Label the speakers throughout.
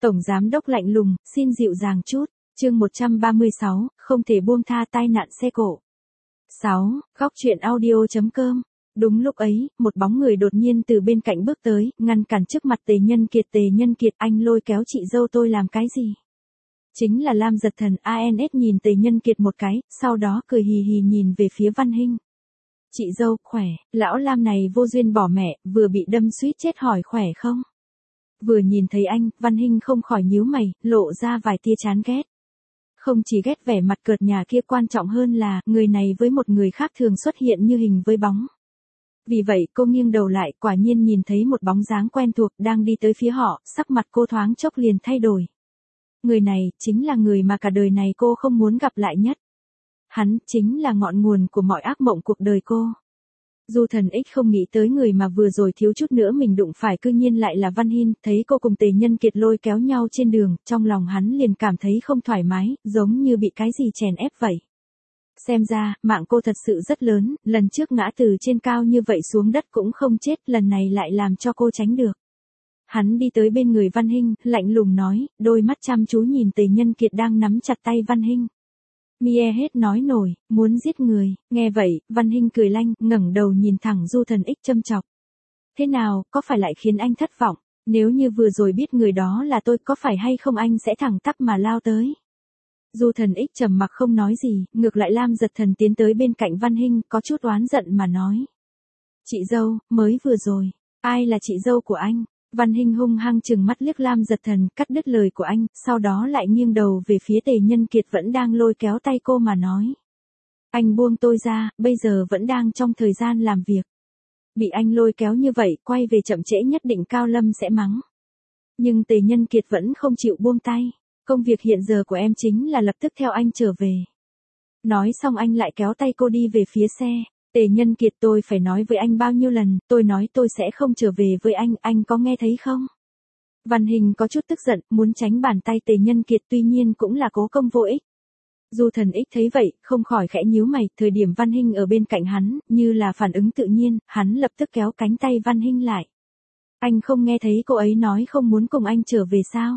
Speaker 1: Tổng giám đốc lạnh lùng, xin dịu dàng chút. Chương 136, không thể buông tha tai nạn xe cộ. 6. Góc truyện audio.com. Đúng lúc ấy, một bóng người đột nhiên từ bên cạnh bước tới, ngăn cản trước mặt Tề Nhân Kiệt. Tề Nhân Kiệt, anh lôi kéo chị dâu tôi làm cái gì? Chính là Lam Giật Thần. ANS nhìn Tề Nhân Kiệt một cái, sau đó cười hì hì nhìn về phía Văn Hinh. Chị dâu, khỏe, lão Lam này vô duyên bỏ mẹ, vừa bị đâm suýt chết hỏi khỏe không? Vừa nhìn thấy anh, Văn Hinh không khỏi nhíu mày, lộ ra vài tia chán ghét. Không chỉ ghét vẻ mặt cợt nhà kia, quan trọng hơn là, người này với một người khác thường xuất hiện như hình với bóng. Vì vậy cô nghiêng đầu lại, quả nhiên nhìn thấy một bóng dáng quen thuộc đang đi tới phía họ, sắc mặt cô thoáng chốc liền thay đổi. Người này, chính là người mà cả đời này cô không muốn gặp lại nhất. Hắn, chính là ngọn nguồn của mọi ác mộng cuộc đời cô. Du Thần X không nghĩ tới người mà vừa rồi thiếu chút nữa mình đụng phải cư nhiên lại là Văn Hinh, thấy cô cùng Tề Nhân Kiệt lôi kéo nhau trên đường, trong lòng hắn liền cảm thấy không thoải mái, giống như bị cái gì chèn ép vậy. Xem ra, mạng cô thật sự rất lớn, lần trước ngã từ trên cao như vậy xuống đất cũng không chết, lần này lại làm cho cô tránh được. Hắn đi tới bên người Văn Hinh, lạnh lùng nói, đôi mắt chăm chú nhìn Tề Nhân Kiệt đang nắm chặt tay Văn Hinh. Mie hết nói nổi, muốn giết người. Nghe vậy, Văn Hinh cười lanh, ngẩng đầu nhìn thẳng Du Thần X châm chọc. Thế nào, có phải lại khiến anh thất vọng? Nếu như vừa rồi biết người đó là tôi, có phải hay không anh sẽ thẳng tắp mà lao tới? Du Thần X trầm mặc không nói gì, ngược lại Lam Giật Thần tiến tới bên cạnh Văn Hinh, có chút oán giận mà nói. Chị dâu, mới vừa rồi, ai là chị dâu của anh? Văn Hinh hung hăng chừng mắt liếc Lam Giật Thần, cắt đứt lời của anh, sau đó lại nghiêng đầu về phía Tề Nhân Kiệt vẫn đang lôi kéo tay cô mà nói. Anh buông tôi ra, bây giờ vẫn đang trong thời gian làm việc. Bị anh lôi kéo như vậy, quay về chậm trễ nhất định Cao Lâm sẽ mắng. Nhưng Tề Nhân Kiệt vẫn không chịu buông tay. Công việc hiện giờ của em chính là lập tức theo anh trở về. Nói xong anh lại kéo tay cô đi về phía xe. Tề Nhân Kiệt, tôi phải nói với anh bao nhiêu lần, tôi nói tôi sẽ không trở về với anh có nghe thấy không? Văn Hinh có chút tức giận, muốn tránh bàn tay Tề Nhân Kiệt, tuy nhiên cũng là cố công vô ích. Du Thần X thấy vậy, không khỏi khẽ nhíu mày, thời điểm Văn Hinh ở bên cạnh hắn, như là phản ứng tự nhiên, hắn lập tức kéo cánh tay Văn Hinh lại. Anh không nghe thấy cô ấy nói không muốn cùng anh trở về sao?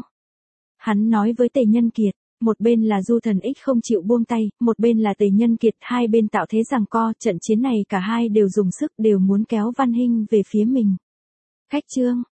Speaker 1: Hắn nói với Tề Nhân Kiệt. Một bên là Du Thần X không chịu buông tay, một bên là Tề Nhân Kiệt, hai bên tạo thế giằng co, trận chiến này cả hai đều dùng sức, đều muốn kéo Văn Hinh về phía mình. Khách trương,